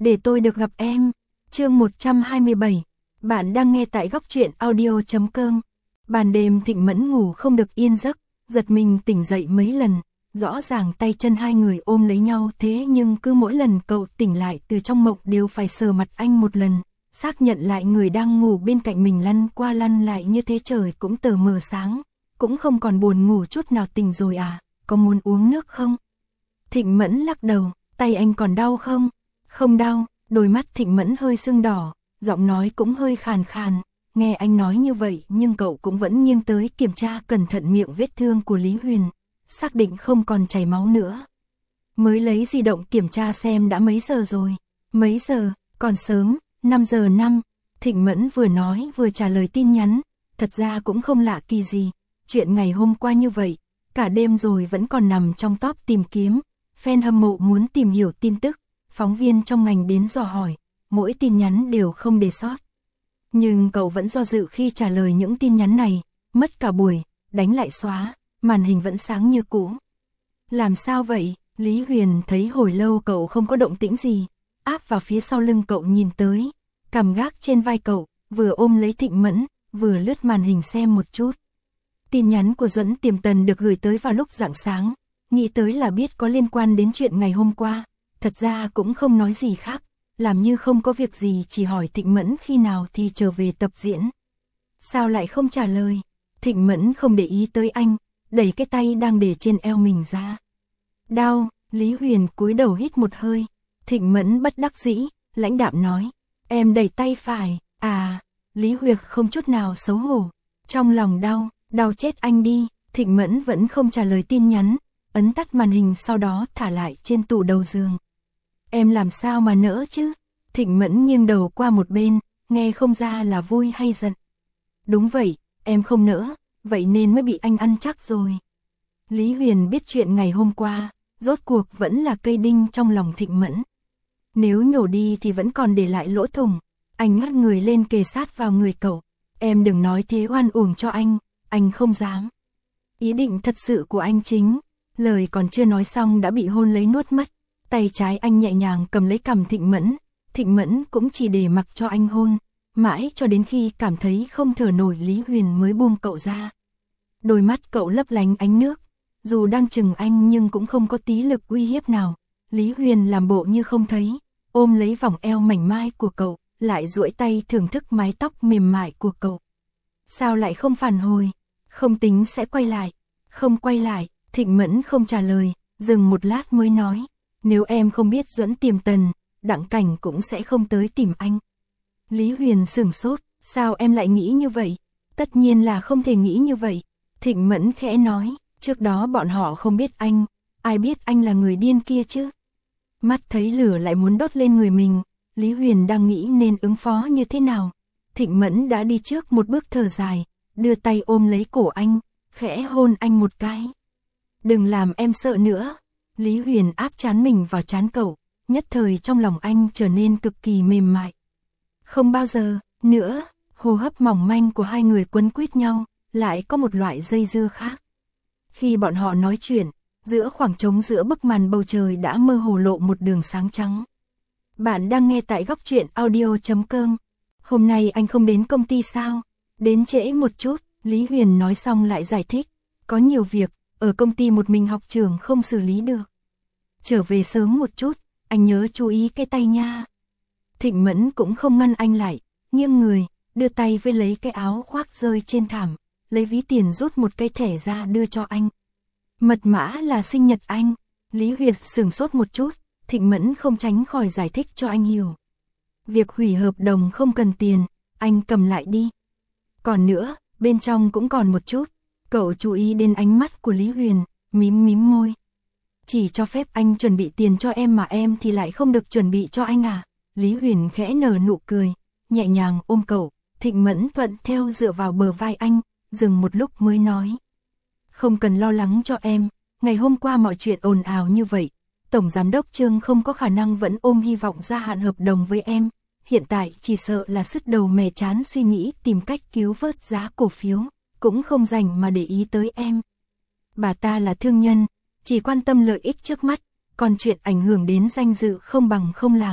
để tôi được gặp em. Chương 127. Bạn đang nghe tại góc truyện audio.com. Ban đêm Thịnh Mẫn ngủ không được yên giấc, giật mình tỉnh dậy mấy lần, rõ ràng tay chân hai người ôm lấy nhau, thế nhưng cứ mỗi lần cậu tỉnh lại từ trong mộng đều phải sờ mặt anh một lần, xác nhận lại người đang ngủ bên cạnh mình lăn qua lăn lại như thế. Trời cũng tờ mờ sáng, cũng không còn buồn ngủ chút nào. Tỉnh rồi à, có muốn uống nước không? Thịnh Mẫn lắc đầu. Tay anh còn đau không? Không đau. Đôi mắt Thịnh Mẫn hơi sưng đỏ, giọng nói cũng hơi khàn khàn. Nghe anh nói như vậy nhưng cậu cũng vẫn nghiêng tới kiểm tra cẩn thận miệng vết thương của Lý Huyền, xác định không còn chảy máu nữa. Mới lấy di động kiểm tra xem đã mấy giờ rồi. Mấy giờ? Còn sớm, 5 giờ 5. Thịnh Mẫn vừa nói vừa trả lời tin nhắn. Thật ra cũng không lạ kỳ gì, chuyện ngày hôm qua như vậy, cả đêm rồi vẫn còn nằm trong top tìm kiếm. Fan hâm mộ muốn tìm hiểu tin tức, phóng viên trong ngành đến dò hỏi, mỗi tin nhắn đều không để sót. Nhưng cậu vẫn do dự khi trả lời những tin nhắn này, mất cả buổi, đánh lại xóa, màn hình vẫn sáng như cũ. Làm sao vậy? Lý Huyền thấy hồi lâu cậu không có động tĩnh gì, áp vào phía sau lưng cậu nhìn tới, cằm gác trên vai cậu, vừa ôm lấy Thịnh Mẫn, vừa lướt màn hình xem một chút. Tin nhắn của Duẫn Tiềm Tần được gửi tới vào lúc rạng sáng, nghĩ tới là biết có liên quan đến chuyện ngày hôm qua, thật ra cũng không nói gì khác, làm như không có việc gì, chỉ hỏi Thịnh Mẫn khi nào thì trở về tập diễn. Sao lại không trả lời? Thịnh Mẫn không để ý tới anh, đẩy cái tay đang để trên eo mình ra. Đau. Lý Huyền cúi đầu hít một hơi. Thịnh Mẫn bất đắc dĩ, lãnh đạm nói, em đẩy tay phải. À. Lý Huyền không chút nào xấu hổ, trong lòng đau, đau chết anh đi. Thịnh Mẫn vẫn không trả lời tin nhắn, ấn tắt màn hình sau đó thả lại trên tủ đầu giường. Em làm sao mà nỡ chứ? Thịnh Mẫn nghiêng đầu qua một bên, nghe không ra là vui hay giận. Đúng vậy, em không nỡ, vậy nên mới bị anh ăn chắc rồi. Lý Huyền biết chuyện ngày hôm qua, rốt cuộc vẫn là cây đinh trong lòng Thịnh Mẫn. Nếu nhổ đi thì vẫn còn để lại lỗ thủng. Anh ngắt người lên kề sát vào người cậu. Em đừng nói thế oan uổng cho anh không dám. Ý định thật sự của anh chính. Lời còn chưa nói xong đã bị hôn lấy nuốt mất. Tay trái anh nhẹ nhàng cầm lấy cằm Thịnh Mẫn cũng chỉ để mặc cho anh hôn, mãi cho đến khi cảm thấy không thở nổi Lý Huyền mới buông cậu ra. Đôi mắt cậu lấp lánh ánh nước, dù đang chừng anh nhưng cũng không có tí lực uy hiếp nào. Lý Huyền làm bộ như không thấy, ôm lấy vòng eo mảnh mai của cậu, lại duỗi tay thưởng thức mái tóc mềm mại của cậu. Sao lại không phản hồi? Không tính sẽ quay lại. Không quay lại. Thịnh Mẫn không trả lời, dừng một lát mới nói, nếu em không biết Duẫn Tiềm Tần, Đặng Cảnh cũng sẽ không tới tìm anh. Lý Huyền sửng sốt, sao em lại nghĩ như vậy? Tất nhiên là không thể nghĩ như vậy. Thịnh Mẫn khẽ nói, trước đó bọn họ không biết anh, ai biết anh là người điên kia chứ? Mắt thấy lửa lại muốn đốt lên người mình, Lý Huyền đang nghĩ nên ứng phó như thế nào. Thịnh Mẫn đã đi trước một bước thở dài, đưa tay ôm lấy cổ anh, khẽ hôn anh một cái. Đừng làm em sợ nữa. Lý Huyền áp trán mình vào trán cậu, nhất thời trong lòng anh trở nên cực kỳ mềm mại. Không bao giờ nữa. Hô hấp mỏng manh của hai người quấn quýt nhau, lại có một loại dây dưa khác. Khi bọn họ nói chuyện, giữa khoảng trống giữa bức màn bầu trời đã mơ hồ lộ một đường sáng trắng. Bạn đang nghe tại góc truyện audio.com. Hôm nay anh không đến công ty sao? Đến trễ một chút. Lý Huyền nói xong lại giải thích, có nhiều việc, ở công ty một mình học trưởng không xử lý được. Trở về sớm một chút, anh nhớ chú ý cái tay nha. Thịnh Mẫn cũng không ngăn anh lại, nghiêng người, đưa tay với lấy cái áo khoác rơi trên thảm, lấy ví tiền rút một cái thẻ ra đưa cho anh. Mật mã là sinh nhật anh. Lý Huyệt sửng sốt một chút, Thịnh Mẫn không tránh khỏi giải thích cho anh hiểu. Việc hủy hợp đồng không cần tiền, anh cầm lại đi. Còn nữa, bên trong cũng còn một chút. Cậu chú ý đến ánh mắt của Lý Huyền, mím môi. Chỉ cho phép anh chuẩn bị tiền cho em mà em thì lại không được chuẩn bị cho anh à? Lý Huyền khẽ nở nụ cười, nhẹ nhàng ôm cậu. Thịnh Mẫn thuận theo dựa vào bờ vai anh, dừng một lúc mới nói. Không cần lo lắng cho em, ngày hôm qua mọi chuyện ồn ào như vậy, Tổng Giám đốc Trương không có khả năng vẫn ôm hy vọng gia hạn hợp đồng với em. Hiện tại chỉ sợ là sứt đầu mẻ trán suy nghĩ tìm cách cứu vớt giá cổ phiếu, cũng không rảnh mà để ý tới em. Bà ta là thương nhân, chỉ quan tâm lợi ích trước mắt, còn chuyện ảnh hưởng đến danh dự không bằng không làm.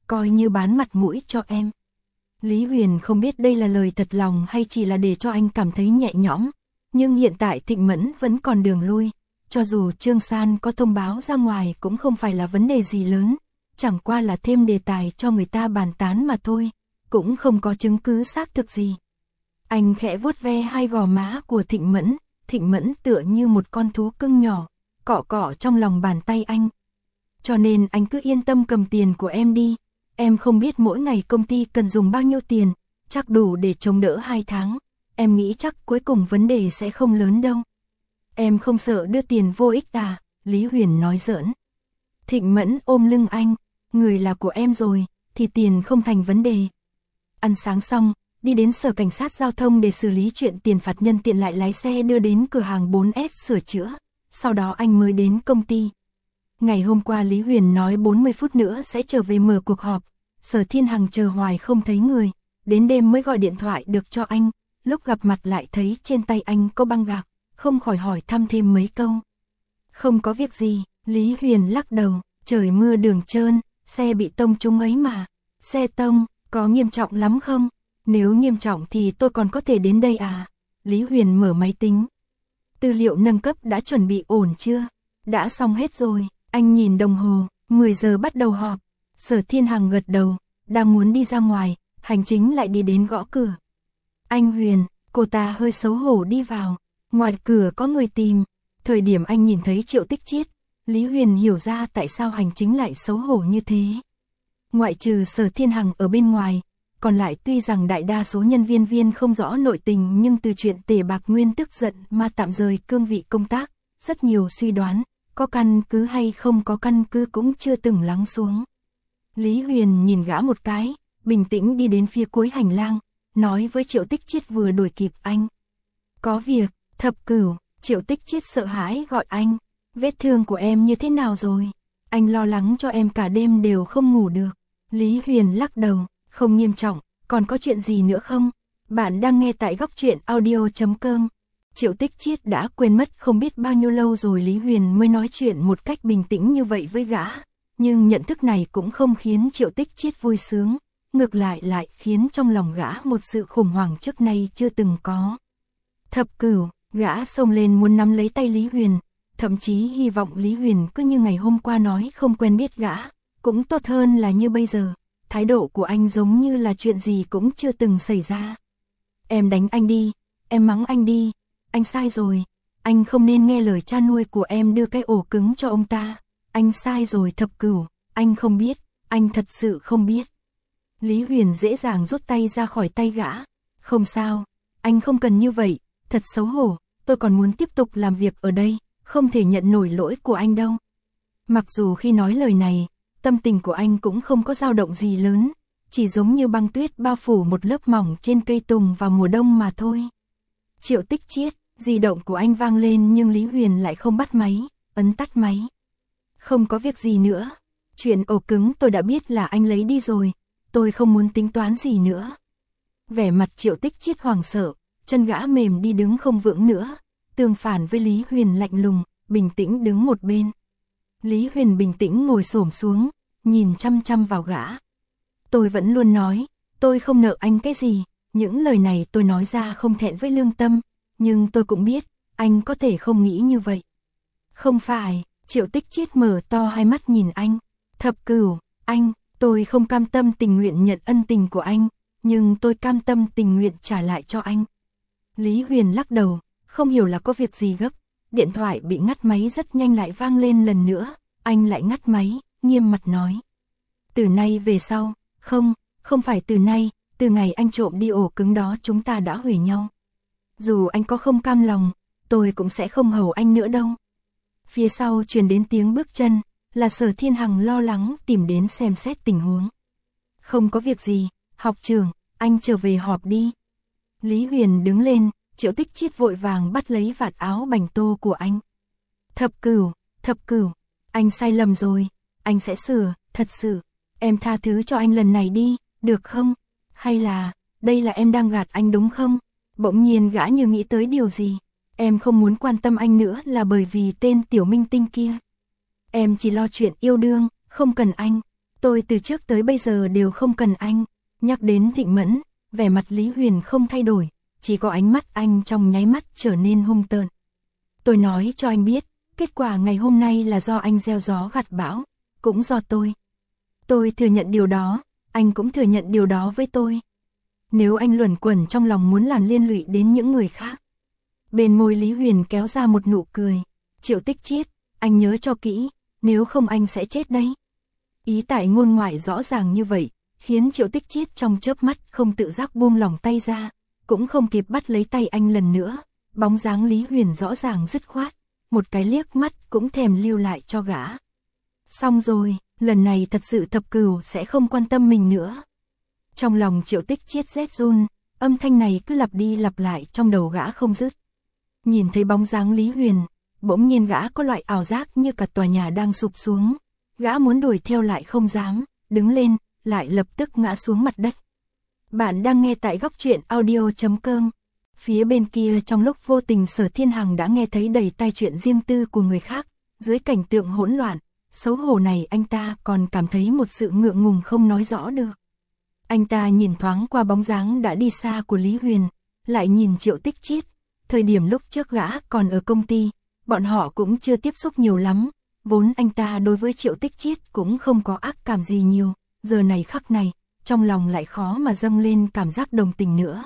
coi như bán mặt mũi cho em. Lý Huyền không biết đây là lời thật lòng hay chỉ là để cho anh cảm thấy nhẹ nhõm, nhưng hiện tại Thịnh Mẫn vẫn còn đường lui, cho dù Trương San có thông báo ra ngoài cũng không phải là vấn đề gì lớn, chẳng qua là thêm đề tài cho người ta bàn tán mà thôi, cũng không có chứng cứ xác thực gì. Anh khẽ vuốt ve hai gò má của Thịnh Mẫn tựa như một con thú cưng nhỏ, cọ cọ trong lòng bàn tay anh. Cho nên anh cứ yên tâm cầm tiền của em đi, em không biết mỗi ngày công ty cần dùng bao nhiêu tiền, chắc đủ để chống đỡ 2 tháng, em nghĩ chắc cuối cùng vấn đề sẽ không lớn đâu. Em không sợ đưa tiền vô ích à, Lý Huyền nói giỡn. Thịnh Mẫn ôm lưng anh, người là của em rồi, thì tiền không thành vấn đề. Ăn sáng xong, đi đến sở cảnh sát giao thông để xử lý chuyện tiền phạt, nhân tiện lại lái xe đưa đến cửa hàng 4S sửa chữa, sau đó anh mới đến công ty. Ngày hôm qua Lý Huyền nói 40 phút nữa sẽ trở về mở cuộc họp, Sở Thiên Hằng chờ hoài không thấy người, đến đêm mới gọi điện thoại được cho anh, lúc gặp mặt lại thấy trên tay anh có băng gạc, không khỏi hỏi thăm thêm mấy câu. Không có việc gì, Lý Huyền lắc đầu, trời mưa đường trơn, xe bị tông trúng ấy mà. Xe tông, có nghiêm trọng lắm không? Nếu nghiêm trọng thì tôi còn có thể đến đây à? Lý Huyền mở máy tính. Tư liệu nâng cấp đã chuẩn bị ổn chưa? Đã xong hết rồi, anh nhìn đồng hồ, 10 giờ bắt đầu họp. Sở Thiên Hằng gật đầu, đang muốn đi ra ngoài, hành chính lại đi đến gõ cửa. Anh Huyền, cô ta hơi xấu hổ đi vào, ngoài cửa có người tìm. Thời điểm anh nhìn thấy Triệu Tích Chiết, Lý Huyền hiểu ra tại sao hành chính lại xấu hổ như thế. Ngoại trừ Sở Thiên Hằng ở bên ngoài, còn lại tuy rằng đại đa số nhân viên không rõ nội tình, nhưng từ chuyện Tề Bạc Nguyên tức giận mà tạm rời cương vị công tác, rất nhiều suy đoán, có căn cứ hay không có căn cứ cũng chưa từng lắng xuống. Lý Huyền nhìn gã một cái, bình tĩnh đi đến phía cuối hành lang, nói với Triệu Tích Chiết vừa đuổi kịp anh. Có việc, Thập Cửu. Triệu Tích Chiết sợ hãi gọi anh, vết thương của em như thế nào rồi? Anh lo lắng cho em cả đêm đều không ngủ được. Lý Huyền lắc đầu, không nghiêm trọng, còn có chuyện gì nữa không? Bạn đang nghe tại góc truyện audio.com. Triệu Tích Chiết đã quên mất không biết bao nhiêu lâu rồi Lý Huyền mới nói chuyện một cách bình tĩnh như vậy với gã, nhưng nhận thức này cũng không khiến Triệu Tích Chiết vui sướng, ngược lại lại khiến trong lòng gã một sự khủng hoảng trước nay chưa từng có. Thập Cửu. Gã xông lên muốn nắm lấy tay Lý Huyền, thậm chí hy vọng Lý Huyền cứ như ngày hôm qua nói không quen biết gã, cũng tốt hơn là như bây giờ. Thái độ của anh giống như là chuyện gì cũng chưa từng xảy ra. Em đánh anh đi, em mắng anh đi, anh sai rồi, anh không nên nghe lời cha nuôi của em đưa cái ổ cứng cho ông ta, anh sai rồi Thập Cửu, anh không biết, anh thật sự không biết. Lý Huyền dễ dàng rút tay ra khỏi tay gã, không sao, anh không cần như vậy. Thật xấu hổ, tôi còn muốn tiếp tục làm việc ở đây, không thể nhận nổi lỗi của anh đâu. Mặc dù khi nói lời này, tâm tình của anh cũng không có dao động gì lớn, chỉ giống như băng tuyết bao phủ một lớp mỏng trên cây tùng vào mùa đông mà thôi. Triệu Tích Chiết, di động của anh vang lên nhưng Lý Huyền lại không bắt máy, ấn tắt máy. Không có việc gì nữa, chuyện ổ cứng tôi đã biết là anh lấy đi rồi, tôi không muốn tính toán gì nữa. Vẻ mặt Triệu Tích Chiết hoảng sợ. Chân gã mềm đi đứng không vững nữa, tương phản với Lý Huyền lạnh lùng, bình tĩnh đứng một bên. Lý Huyền bình tĩnh ngồi xổm xuống, nhìn chăm chăm vào gã. Tôi vẫn luôn nói, tôi không nợ anh cái gì, những lời này tôi nói ra không thẹn với lương tâm, nhưng tôi cũng biết, anh có thể không nghĩ như vậy. Không phải, Triệu Tích Chiết mở to hai mắt nhìn anh. Thập Cửu, anh, tôi không cam tâm tình nguyện nhận ân tình của anh, nhưng tôi cam tâm tình nguyện trả lại cho anh. Lý Huyền lắc đầu, không hiểu là có việc gì gấp, điện thoại bị ngắt máy rất nhanh lại vang lên lần nữa, anh lại ngắt máy, nghiêm mặt nói. Từ nay về sau, không phải từ nay, từ ngày anh trộm đi ổ cứng đó chúng ta đã hủy nhau. Dù anh có không cam lòng, tôi cũng sẽ không hầu anh nữa đâu. Phía sau truyền đến tiếng bước chân, là Sở Thiên Hằng lo lắng tìm đến xem xét tình huống. Không có việc gì, học trưởng, anh trở về họp đi. Lý Huyền đứng lên, Triệu Tích Chiết vội vàng bắt lấy vạt áo bành tô của anh. Thập Cửu, anh sai lầm rồi, anh sẽ sửa, thật sự, em tha thứ cho anh lần này đi, được không? Hay là, đây là em đang gạt anh đúng không? Bỗng nhiên gã như nghĩ tới điều gì, em không muốn quan tâm anh nữa là bởi vì tên tiểu minh tinh kia. Em chỉ lo chuyện yêu đương, không cần anh. Tôi từ trước tới bây giờ đều không cần anh. Nhắc đến Thịnh Mẫn, vẻ mặt Lý Huyền không thay đổi, chỉ có ánh mắt anh trong nháy mắt trở nên hung tợn. Tôi nói cho anh biết, kết quả ngày hôm nay là do anh gieo gió gặt bão, cũng do tôi. Tôi thừa nhận điều đó, anh cũng thừa nhận điều đó với tôi. Nếu anh luẩn quẩn trong lòng muốn làm liên lụy đến những người khác. Bên môi Lý Huyền kéo ra một nụ cười. Triệu Tích Chiết, anh nhớ cho kỹ, nếu không anh sẽ chết đấy. Ý tại ngôn ngoại rõ ràng như vậy, khiến Triệu Tích Chiết trong chớp mắt không tự giác buông lỏng tay ra, cũng không kịp bắt lấy tay anh lần nữa. Bóng dáng Lý Huyền rõ ràng dứt khoát, một cái liếc mắt cũng thèm lưu lại cho gã. Xong rồi, lần này thật sự Thập Cửu sẽ không quan tâm mình nữa. Trong lòng Triệu Tích Chiết rét run, âm thanh này cứ lặp đi lặp lại trong đầu gã không dứt. Nhìn thấy bóng dáng Lý Huyền, bỗng nhiên gã có loại ảo giác như cả tòa nhà đang sụp xuống. Gã muốn đuổi theo lại không dám, đứng lên, lại lập tức ngã xuống mặt đất. Bạn đang nghe tại góc truyện audio.com. Phía bên kia trong lúc vô tình Sở Thiên Hằng đã nghe thấy đầy tai chuyện riêng tư của người khác, dưới cảnh tượng hỗn loạn, xấu hổ này anh ta còn cảm thấy một sự ngượng ngùng không nói rõ được. Anh ta nhìn thoáng qua bóng dáng đã đi xa của Lý Huyền, lại nhìn Triệu Tích Chiết. Thời điểm lúc trước gã còn ở công ty, bọn họ cũng chưa tiếp xúc nhiều lắm, vốn anh ta đối với Triệu Tích Chiết cũng không có ác cảm gì nhiều, giờ này khắc này, trong lòng lại khó mà dâng lên cảm giác đồng tình nữa.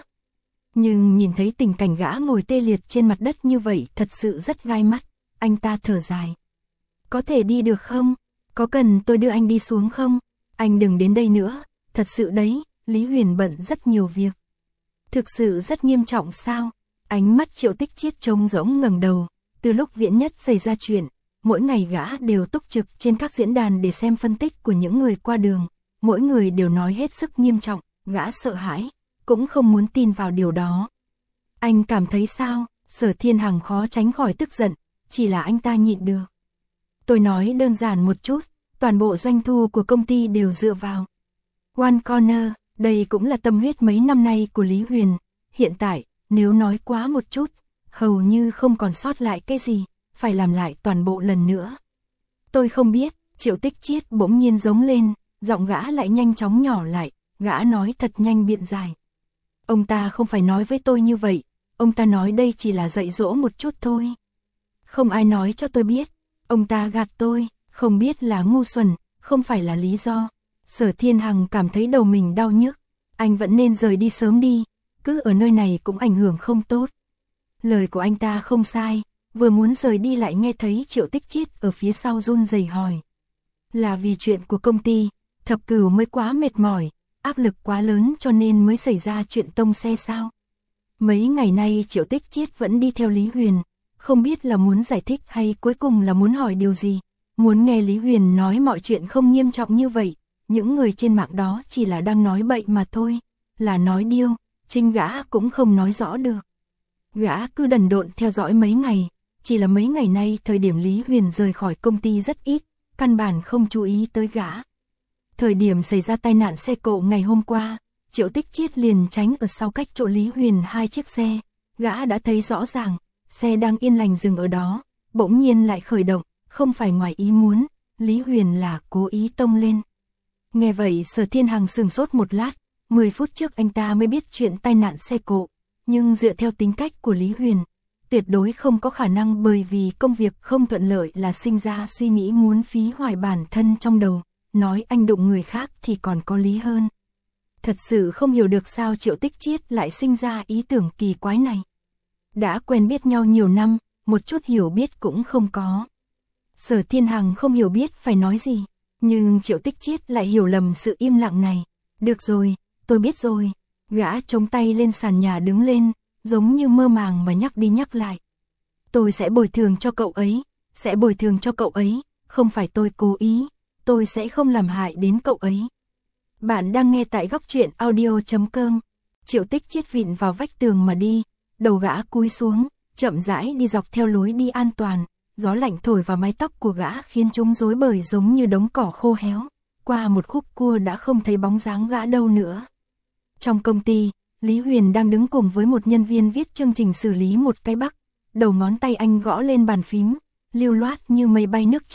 Nhưng nhìn thấy tình cảnh gã ngồi tê liệt trên mặt đất như vậy thật sự rất gai mắt, anh ta thở dài. Có thể đi được không? Có cần tôi đưa anh đi xuống không? Anh đừng đến đây nữa, thật sự đấy, Lý Huyền bận rất nhiều việc. Thực sự rất nghiêm trọng sao? Ánh mắt Triệu Tích Chiết trống rỗng ngẩng đầu, từ lúc Viễn Nhất xảy ra chuyện, mỗi ngày gã đều túc trực trên các diễn đàn để xem phân tích của những người qua đường, mỗi người đều nói hết sức nghiêm trọng, gã sợ hãi, cũng không muốn tin vào điều đó. Anh cảm thấy sao? Sở Thiên Hằng khó tránh khỏi tức giận, chỉ là anh ta nhịn được. Tôi nói đơn giản một chút, toàn bộ doanh thu của công ty đều dựa vào One Corner, đây cũng là tâm huyết mấy năm nay của Lý Huyền, hiện tại, nếu nói quá một chút, hầu như không còn sót lại cái gì, phải làm lại toàn bộ lần nữa. Tôi không biết, Triệu Tích Chiết bỗng nhiên giống lên, giọng gã lại nhanh chóng nhỏ lại, gã nói thật nhanh biện giải. Ông ta không phải nói với tôi như vậy, ông ta nói đây chỉ là dạy dỗ một chút thôi. Không ai nói cho tôi biết, ông ta gạt tôi, không biết là ngu xuẩn, không phải là lý do. Sở Thiên Hằng cảm thấy đầu mình đau nhức, anh vẫn nên rời đi sớm đi, cứ ở nơi này cũng ảnh hưởng không tốt. Lời của anh ta không sai, vừa muốn rời đi lại nghe thấy Triệu Tích Chiết ở phía sau run rẩy hỏi. Là vì chuyện của công ty, Thập Cửu mới quá mệt mỏi, áp lực quá lớn cho nên mới xảy ra chuyện tông xe sao? Mấy ngày nay Triệu Tích Chiết vẫn đi theo Lý Huyền, không biết là muốn giải thích hay cuối cùng là muốn hỏi điều gì. Muốn nghe Lý Huyền nói mọi chuyện không nghiêm trọng như vậy, những người trên mạng đó chỉ là đang nói bậy mà thôi, là nói điêu, chính gã cũng không nói rõ được. Gã cứ đần độn theo dõi mấy ngày, chỉ là mấy ngày nay thời điểm Lý Huyền rời khỏi công ty rất ít, căn bản không chú ý tới gã. Thời điểm xảy ra tai nạn xe cộ ngày hôm qua, Triệu Tích Chiết liền tránh ở sau cách chỗ Lý Huyền 2 chiếc xe, gã đã thấy rõ ràng, xe đang yên lành dừng ở đó, bỗng nhiên lại khởi động, không phải ngoài ý muốn, Lý Huyền là cố ý tông lên. Nghe vậy Sở Thiên Hằng sửng sốt một lát, 10 phút trước anh ta mới biết chuyện tai nạn xe cộ, nhưng dựa theo tính cách của Lý Huyền, tuyệt đối không có khả năng bởi vì công việc không thuận lợi là sinh ra suy nghĩ muốn phí hoài bản thân trong đầu, nói anh đụng người khác thì còn có lý hơn. Thật sự không hiểu được sao Triệu Tích Chiết lại sinh ra ý tưởng kỳ quái này. Đã quen biết nhau nhiều năm, một chút hiểu biết cũng không có. Sở Thiên Hằng không hiểu biết phải nói gì, nhưng Triệu Tích Chiết lại hiểu lầm sự im lặng này. Được rồi, tôi biết rồi. Gã chống tay lên sàn nhà đứng lên, giống như mơ màng mà nhắc đi nhắc lại. Tôi sẽ bồi thường cho cậu ấy, sẽ bồi thường cho cậu ấy, không phải tôi cố ý, tôi sẽ không làm hại đến cậu ấy. Bạn đang nghe tại góc truyện audio.com. Triệu Tích Chiết vịn vào vách tường mà đi, đầu gã cúi xuống, chậm rãi đi dọc theo lối đi an toàn, gió lạnh thổi vào mái tóc của gã khiến chúng rối bời giống như đống cỏ khô héo, qua một khúc cua đã không thấy bóng dáng gã đâu nữa. Trong công ty, Lý Huyền đang đứng cùng với một nhân viên viết chương trình xử lý một cái bắc, đầu ngón tay anh gõ lên bàn phím, lưu loát như mây bay nước chảy,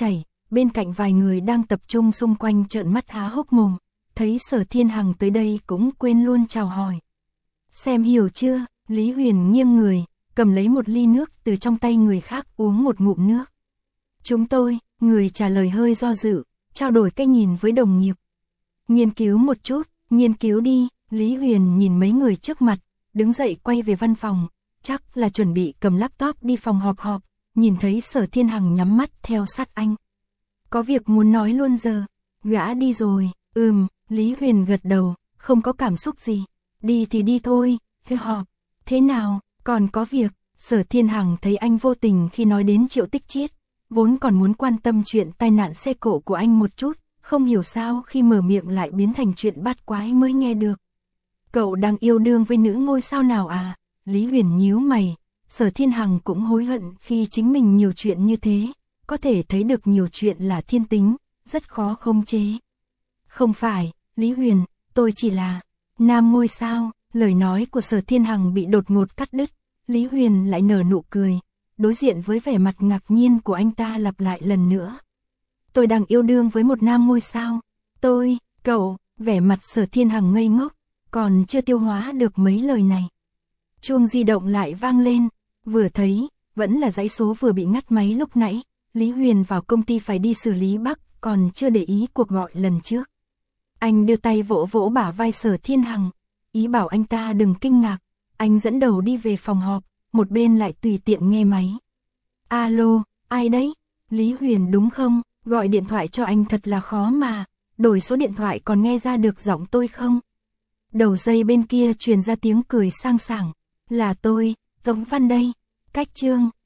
bên cạnh vài người đang tập trung xung quanh trợn mắt há hốc mồm, thấy Sở Thiên Hằng tới đây cũng quên luôn chào hỏi. Xem hiểu chưa? Lý Huyền nghiêng người, cầm lấy một ly nước từ trong tay người khác uống một ngụm nước. Chúng tôi, người trả lời hơi do dự, trao đổi cái nhìn với đồng nghiệp. Nghiên cứu một chút, nghiên cứu đi, Lý Huyền nhìn mấy người trước mặt, đứng dậy quay về văn phòng, chắc là chuẩn bị cầm laptop đi phòng họp, nhìn thấy Sở Thiên Hằng nhắm mắt theo sát anh. Có việc muốn nói luôn giờ, gã đi rồi, Lý Huyền gật đầu, không có cảm xúc gì, đi thì đi thôi, họp, thế nào, còn có việc, Sở Thiên Hằng thấy anh vô tình khi nói đến Triệu Tích Chiết, vốn còn muốn quan tâm chuyện tai nạn xe cộ của anh một chút, không hiểu sao khi mở miệng lại biến thành chuyện bát quái mới nghe được. Cậu đang yêu đương với nữ ngôi sao nào à? Lý Huyền nhíu mày, Sở Thiên Hằng cũng hối hận khi chính mình nhiều chuyện như thế, có thể thấy được nhiều chuyện là thiên tính, rất khó khống chế. Không phải, Lý Huyền, tôi chỉ là nam ngôi sao, lời nói của Sở Thiên Hằng bị đột ngột cắt đứt, Lý Huyền lại nở nụ cười, đối diện với vẻ mặt ngạc nhiên của anh ta lặp lại lần nữa. Tôi đang yêu đương với một nam ngôi sao, cậu, vẻ mặt Sở Thiên Hằng ngây ngốc, còn chưa tiêu hóa được mấy lời này. Chuông di động lại vang lên, vừa thấy, vẫn là dãy số vừa bị ngắt máy lúc nãy, Lý Huyền vào công ty phải đi xử lý Bắc, còn chưa để ý cuộc gọi lần trước. Anh đưa tay vỗ vỗ bả vai Sở Thiên Hằng, ý bảo anh ta đừng kinh ngạc, anh dẫn đầu đi về phòng họp, một bên lại tùy tiện nghe máy. Alo, ai đấy? Lý Huyền đúng không? Gọi điện thoại cho anh thật là khó mà, đổi số điện thoại còn nghe ra được giọng tôi không? Đầu dây bên kia truyền ra tiếng cười sang sảng, là tôi, Tống Văn đây, cách Trương,